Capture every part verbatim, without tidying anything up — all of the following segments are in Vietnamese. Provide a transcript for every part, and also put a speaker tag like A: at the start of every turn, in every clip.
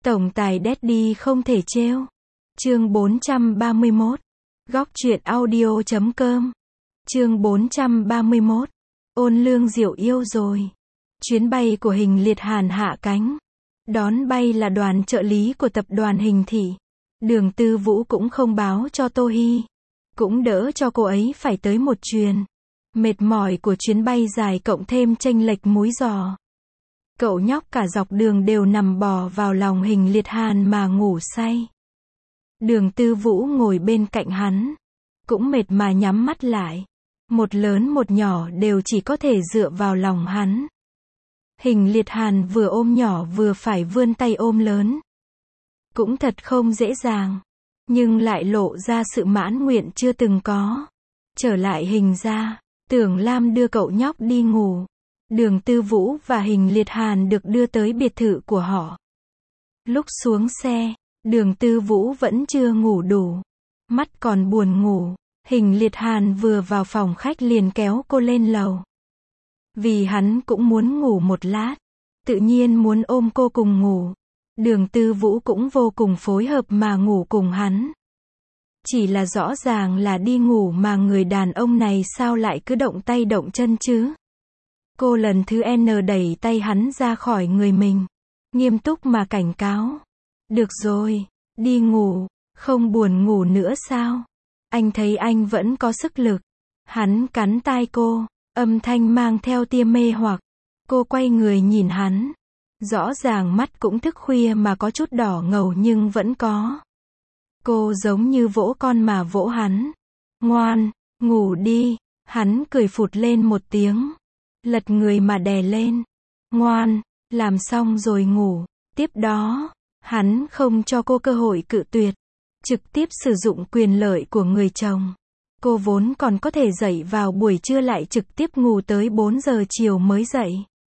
A: Tổng tài Daddy không thể trêu. Chương bốn trăm ba mươi mốt. Góc truyện audio chấm com. Chương bốn trăm ba mươi mốt. Ôn Lương Diệu yêu rồi. Chuyến bay của Hình Liệt Hàn hạ cánh. Đón bay là đoàn trợ lý của tập đoàn Hình Thị. Đường Tư Vũ cũng không báo cho Tô Hi. Cũng đỡ cho cô ấy phải tới một chuyền. Mệt mỏi của chuyến bay dài cộng thêm chênh lệch múi giò. Cậu nhóc cả dọc đường đều nằm bò vào lòng Hình Liệt Hàn mà ngủ say. Đường Tư Vũ ngồi bên cạnh hắn. Cũng mệt mà nhắm mắt lại. Một lớn một nhỏ đều chỉ có thể dựa vào lòng hắn. Hình Liệt Hàn vừa ôm nhỏ vừa phải vươn tay ôm lớn. Cũng thật không dễ dàng. Nhưng lại lộ ra sự mãn nguyện chưa từng có. Trở lại Hình ra, Tưởng Lam đưa cậu nhóc đi ngủ. Đường Tư Vũ và Hình Liệt Hàn được đưa tới biệt thự của họ. Lúc xuống xe, Đường Tư Vũ vẫn chưa ngủ đủ. Mắt còn buồn ngủ. Hình Liệt Hàn vừa vào phòng khách liền kéo cô lên lầu. Vì hắn cũng muốn ngủ một lát. Tự nhiên muốn ôm cô cùng ngủ. Đường Tư Vũ cũng vô cùng phối hợp mà ngủ cùng hắn. Chỉ là rõ ràng là đi ngủ mà người đàn ông này sao lại cứ động tay động chân chứ? Cô lần thứ N đẩy tay hắn ra khỏi người mình. Nghiêm túc mà cảnh cáo. Được rồi, đi ngủ, không buồn ngủ nữa sao? Anh thấy anh vẫn có sức lực. Hắn cắn tai cô, âm thanh mang theo tia mê hoặc. Cô quay người nhìn hắn. Rõ ràng mắt cũng thức khuya mà có chút đỏ ngầu nhưng vẫn có. Cô giống như vỗ con mà vỗ hắn. Ngoan, ngủ đi. Hắn cười phụt lên một tiếng. Lật người mà đè lên. Ngoan, làm xong rồi ngủ. Tiếp đó, hắn không cho cô cơ hội cự tuyệt. Trực tiếp sử dụng quyền lợi của người chồng. Cô vốn còn có thể dậy vào buổi trưa lại trực tiếp ngủ tới bốn giờ chiều mới dậy.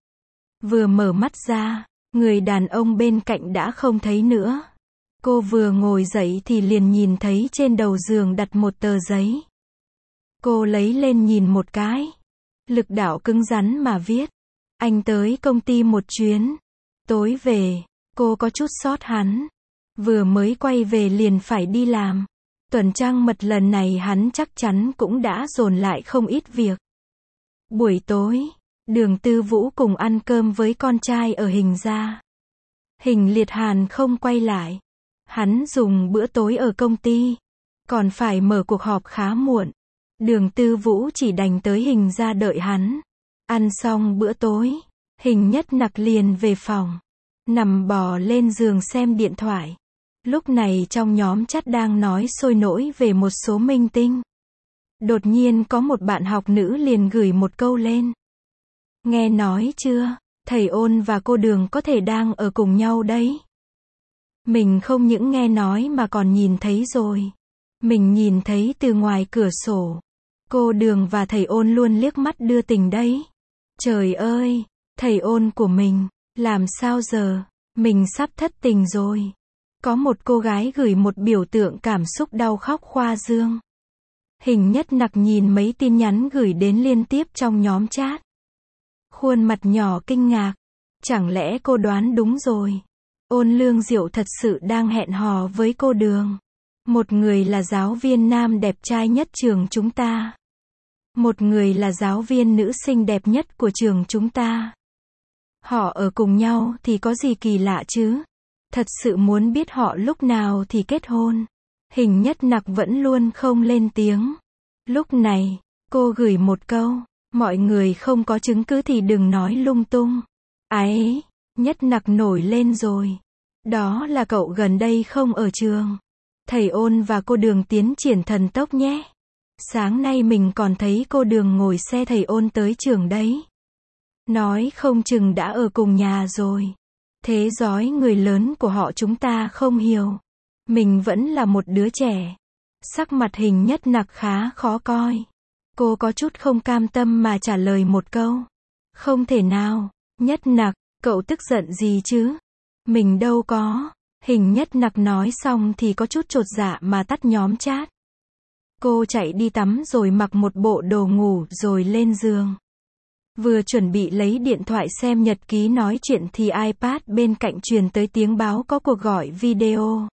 A: Vừa mở mắt ra, người đàn ông bên cạnh đã không thấy nữa. Cô vừa ngồi dậy thì liền nhìn thấy trên đầu giường đặt một tờ giấy. Cô lấy lên nhìn một cái. Lực đạo cứng rắn mà viết. Anh tới công ty một chuyến. Tối về, cô có chút sót hắn. Vừa mới quay về liền phải đi làm. Tuần trăng mật lần này hắn chắc chắn cũng đã dồn lại không ít việc. Buổi tối, Đường Tư Vũ cùng ăn cơm với con trai ở Hình ra. Hình Liệt Hàn không quay lại. Hắn dùng bữa tối ở công ty. Còn phải mở cuộc họp khá muộn. Đường Tư Vũ chỉ đành tới Hình ra đợi hắn. Ăn xong bữa tối, Hình Nhất Nặc liền về phòng. Nằm bò lên giường xem điện thoại. Lúc này trong nhóm chat đang nói sôi nổi về một số minh tinh. Đột nhiên có một bạn học nữ liền gửi một câu lên. Nghe nói chưa, thầy Ôn và cô Đường có thể đang ở cùng nhau đấy. Mình không những nghe nói mà còn nhìn thấy rồi. Mình nhìn thấy từ ngoài cửa sổ. Cô Đường và thầy Ôn luôn liếc mắt đưa tình đấy. Trời ơi, thầy Ôn của mình, làm sao giờ, mình sắp thất tình rồi. Có một cô gái gửi một biểu tượng cảm xúc đau khóc khoa dương. Hình Nhất Nặc nhìn mấy tin nhắn gửi đến liên tiếp trong nhóm chat. Khuôn mặt nhỏ kinh ngạc. Chẳng lẽ cô đoán đúng rồi. Ôn Lương Diệu thật sự đang hẹn hò với cô Đường. Một người là giáo viên nam đẹp trai nhất trường chúng ta. Một người là giáo viên nữ xinh đẹp nhất của trường chúng ta. Họ ở cùng nhau thì có gì kỳ lạ chứ? Thật sự muốn biết họ lúc nào thì kết hôn. Hình Nhất Nặc vẫn luôn không lên tiếng. Lúc này, cô gửi một câu. Mọi người không có chứng cứ thì đừng nói lung tung. Ấy, Nhất Nặc nổi lên rồi. Đó là cậu gần đây không ở trường. Thầy Ôn và cô Đường tiến triển thần tốc nhé. Sáng nay mình còn thấy cô Đường ngồi xe thầy Ôn tới trường đấy. Nói không chừng đã ở cùng nhà rồi. Thế dói người lớn của họ chúng ta không hiểu. Mình vẫn là một đứa trẻ. Sắc mặt Hình Nhất Nặc khá khó coi. Cô có chút không cam tâm mà trả lời một câu. Không thể nào, Nhất Nặc, cậu tức giận gì chứ? Mình đâu có. Hình Nhất Nặc nói xong thì có chút chột dạ mà tắt nhóm chat. Cô chạy đi tắm rồi mặc một bộ đồ ngủ rồi lên giường. Vừa chuẩn bị lấy điện thoại xem nhật ký nói chuyện thì iPad bên cạnh truyền tới tiếng báo có cuộc gọi video.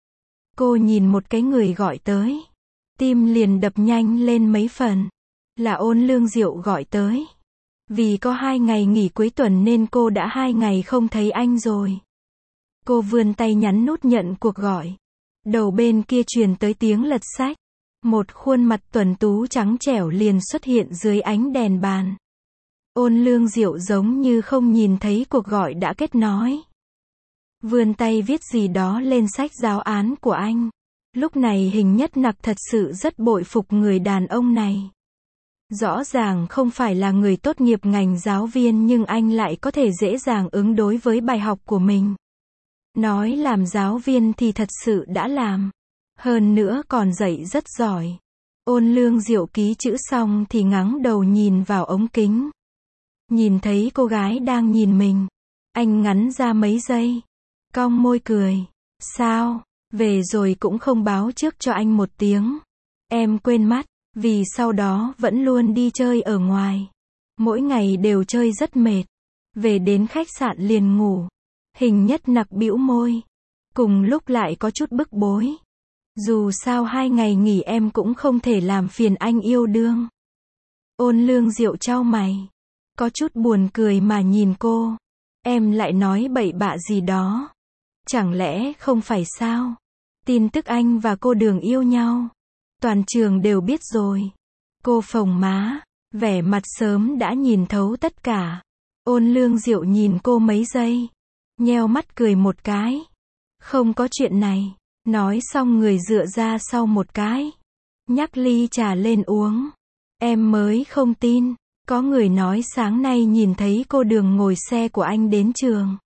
A: Cô nhìn một cái người gọi tới. Tim liền đập nhanh lên mấy phần. Là Ôn Lương Diệu gọi tới. Vì có hai ngày nghỉ cuối tuần nên cô đã hai ngày không thấy anh rồi. Cô vươn tay nhấn nút nhận cuộc gọi. Đầu bên kia truyền tới tiếng lật sách. Một khuôn mặt tuấn tú trắng trẻo liền xuất hiện dưới ánh đèn bàn. Ôn Lương Diệu giống như không nhìn thấy cuộc gọi đã kết nối. Vươn tay viết gì đó lên sách giáo án của anh. Lúc này Hình Nhất Nặc thật sự rất bội phục người đàn ông này. Rõ ràng không phải là người tốt nghiệp ngành giáo viên nhưng anh lại có thể dễ dàng ứng đối với bài học của mình. Nói làm giáo viên thì thật sự đã làm. Hơn nữa còn dạy rất giỏi. Ôn Lương Diệu ký chữ xong thì ngẩng đầu nhìn vào ống kính. Nhìn thấy cô gái đang nhìn mình. Anh ngắn ra mấy giây. Cong môi cười. Sao, về rồi cũng không báo trước cho anh một tiếng. Em quên mất, vì sau đó vẫn luôn đi chơi ở ngoài. Mỗi ngày đều chơi rất mệt. Về đến khách sạn liền ngủ. Hình Nhất Nặc bĩu môi. Cùng lúc lại có chút bức bối. Dù sao hai ngày nghỉ em cũng không thể làm phiền anh yêu đương. Ôn Lương Diệu chau mày. Có chút buồn cười mà nhìn cô. Em lại nói bậy bạ gì đó. Chẳng lẽ không phải sao? Tin tức anh và cô Đường yêu nhau. Toàn trường đều biết rồi. Cô phồng má. Vẻ mặt sớm đã nhìn thấu tất cả. Ôn Lương Diệu nhìn cô mấy giây. Nheo mắt cười một cái. Không có chuyện này. Nói xong người dựa ra sau một cái. Nhắc ly trà lên uống. Em mới không tin. Có người nói sáng nay nhìn thấy cô Đường ngồi xe của anh đến trường.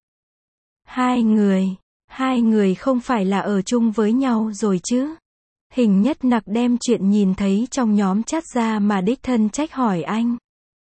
A: Hai người. Hai người không phải là ở chung với nhau rồi chứ? Hình Nhất Nặc đem chuyện nhìn thấy trong nhóm chat ra mà đích thân trách hỏi anh.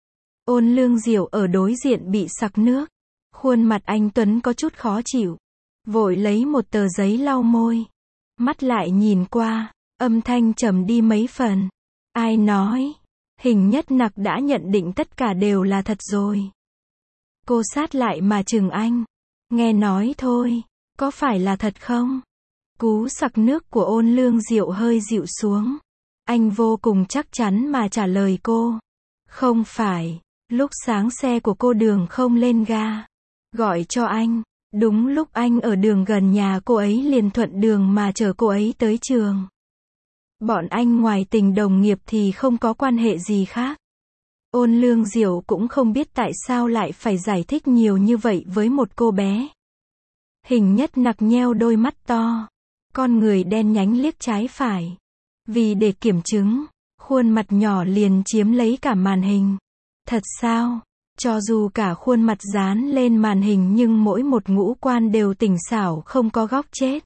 A: Ôn Lương Diệu ở đối diện bị sặc nước. Khuôn mặt anh Tuấn có chút khó chịu. Vội lấy một tờ giấy lau môi. Mắt lại nhìn qua. Âm thanh trầm đi mấy phần. Ai nói? Hình Nhất Nặc đã nhận định tất cả đều là thật rồi. Cô sát lại mà chừng anh. Nghe nói thôi. Có phải là thật không? Cú sặc nước của Ôn Lương Diệu hơi dịu xuống. Anh vô cùng chắc chắn mà trả lời cô. Không phải. Lúc sáng xe của cô Đường không lên ga. Gọi cho anh. Đúng lúc anh ở đường gần nhà cô ấy liền thuận đường mà chở cô ấy tới trường. Bọn anh ngoài tình đồng nghiệp thì không có quan hệ gì khác. Ôn Lương Diệu cũng không biết tại sao lại phải giải thích nhiều như vậy với một cô bé. Hình Nhất Nặc nheo đôi mắt to. Con người đen nhánh liếc trái phải. Vì để kiểm chứng, khuôn mặt nhỏ liền chiếm lấy cả màn hình. Thật sao? Cho dù cả khuôn mặt dán lên màn hình nhưng mỗi một ngũ quan đều tỉnh xảo không có góc chết.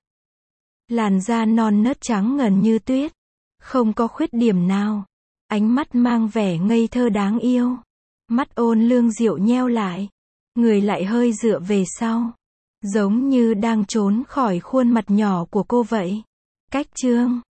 A: Làn da non nớt trắng ngần như tuyết. Không có khuyết điểm nào. Ánh mắt mang vẻ ngây thơ đáng yêu. Mắt Ôn Lương Diệu nheo lại. Người lại hơi dựa về sau. Giống như đang trốn khỏi khuôn mặt nhỏ của cô vậy. Cách chương